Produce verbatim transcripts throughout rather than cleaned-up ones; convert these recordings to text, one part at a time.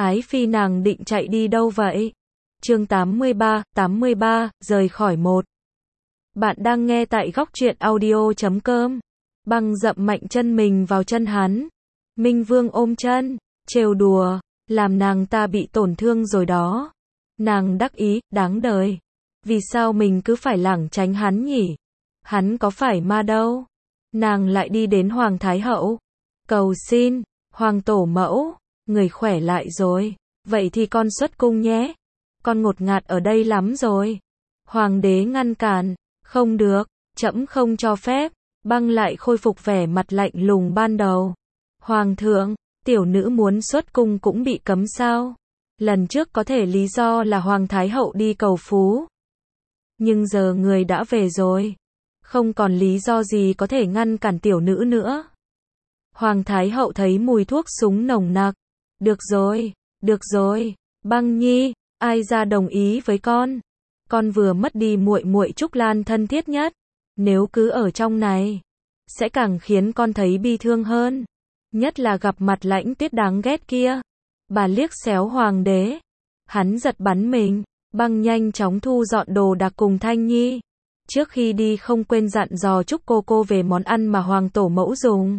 Ái phi nàng định chạy đi đâu vậy? Chương tám mươi ba, tám mươi ba, rời khỏi một. Bạn đang nghe tại góc truyện audio chấm com. Băng dậm mạnh chân mình vào chân hắn. Minh Vương ôm chân, trêu đùa, làm nàng ta bị tổn thương rồi đó. Nàng đắc ý, đáng đời. Vì sao mình cứ phải lảng tránh hắn nhỉ? Hắn có phải ma đâu. Nàng lại đi đến Hoàng Thái Hậu. Cầu xin, Hoàng Tổ Mẫu, người khỏe lại rồi. Vậy thì con xuất cung nhé. Con ngột ngạt ở đây lắm rồi. Hoàng đế ngăn cản. Không được, trẫm không cho phép. Băng lại khôi phục vẻ mặt lạnh lùng ban đầu. Hoàng thượng, tiểu nữ muốn xuất cung cũng bị cấm sao? Lần trước có thể lý do là Hoàng Thái Hậu đi cầu phú. Nhưng giờ người đã về rồi. Không còn lý do gì có thể ngăn cản tiểu nữ nữa. Hoàng Thái Hậu thấy mùi thuốc súng nồng nặc. Được rồi, được rồi, Băng Nhi, ai ra đồng ý với con? Con vừa mất đi muội muội Trúc Lan thân thiết nhất. Nếu cứ ở trong này, sẽ càng khiến con thấy bi thương hơn. Nhất là gặp mặt Lãnh Tuyết đáng ghét kia. Bà liếc xéo hoàng đế. Hắn giật bắn mình. Băng nhanh chóng thu dọn đồ đạc cùng Thanh Nhi. Trước khi đi không quên dặn dò Trúc cô cô về món ăn mà Hoàng Tổ Mẫu dùng.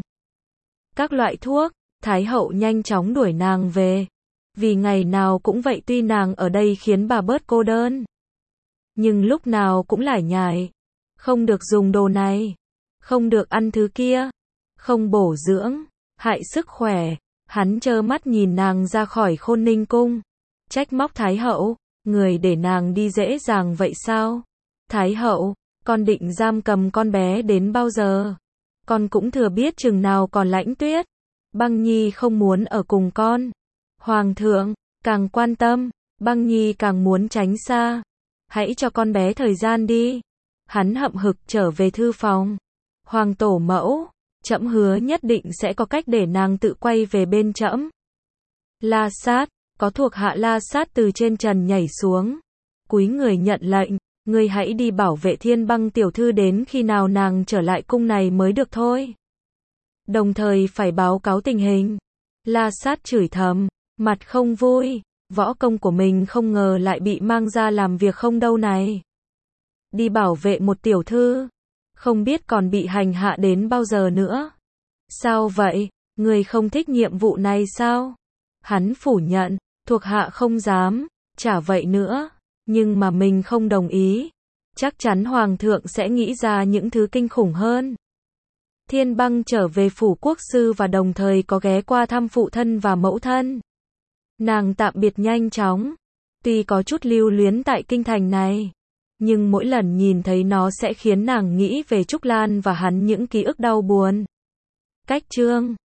Các loại thuốc. Thái Hậu nhanh chóng đuổi nàng về. Vì ngày nào cũng vậy, tuy nàng ở đây khiến bà bớt cô đơn. Nhưng lúc nào cũng lải nhải. Không được dùng đồ này. Không được ăn thứ kia. Không bổ dưỡng. Hại sức khỏe. Hắn trơ mắt nhìn nàng ra khỏi Khôn Ninh cung. Trách móc Thái Hậu. Người để nàng đi dễ dàng vậy sao? Thái Hậu, con định giam cầm con bé đến bao giờ? Con cũng thừa biết chừng nào còn Lãnh Tuyết. Băng Nhi không muốn ở cùng con. Hoàng thượng, càng quan tâm, Băng Nhi càng muốn tránh xa. Hãy cho con bé thời gian đi. Hắn hậm hực trở về thư phòng. Hoàng Tổ Mẫu, trẫm hứa nhất định sẽ có cách để nàng tự quay về bên trẫm. La Sát, có thuộc hạ La Sát từ trên trần nhảy xuống. Cúi người nhận lệnh, ngươi hãy đi bảo vệ Thiên Băng tiểu thư đến khi nào nàng trở lại cung này mới được thôi. Đồng thời phải báo cáo tình hình. La Sát chửi thầm, mặt không vui, võ công của mình không ngờ lại bị mang ra làm việc không đâu này. Đi bảo vệ một tiểu thư, không biết còn bị hành hạ đến bao giờ nữa. Sao vậy, người không thích nhiệm vụ này sao? Hắn phủ nhận, thuộc hạ không dám, chả vậy nữa, nhưng mà mình không đồng ý. Chắc chắn Hoàng thượng sẽ nghĩ ra những thứ kinh khủng hơn. Thiên Băng trở về phủ quốc sư và đồng thời có ghé qua thăm phụ thân và mẫu thân. Nàng tạm biệt nhanh chóng. Tuy có chút lưu luyến tại kinh thành này, nhưng mỗi lần nhìn thấy nó sẽ khiến nàng nghĩ về Trúc Lan và hắn những ký ức đau buồn. Cách chương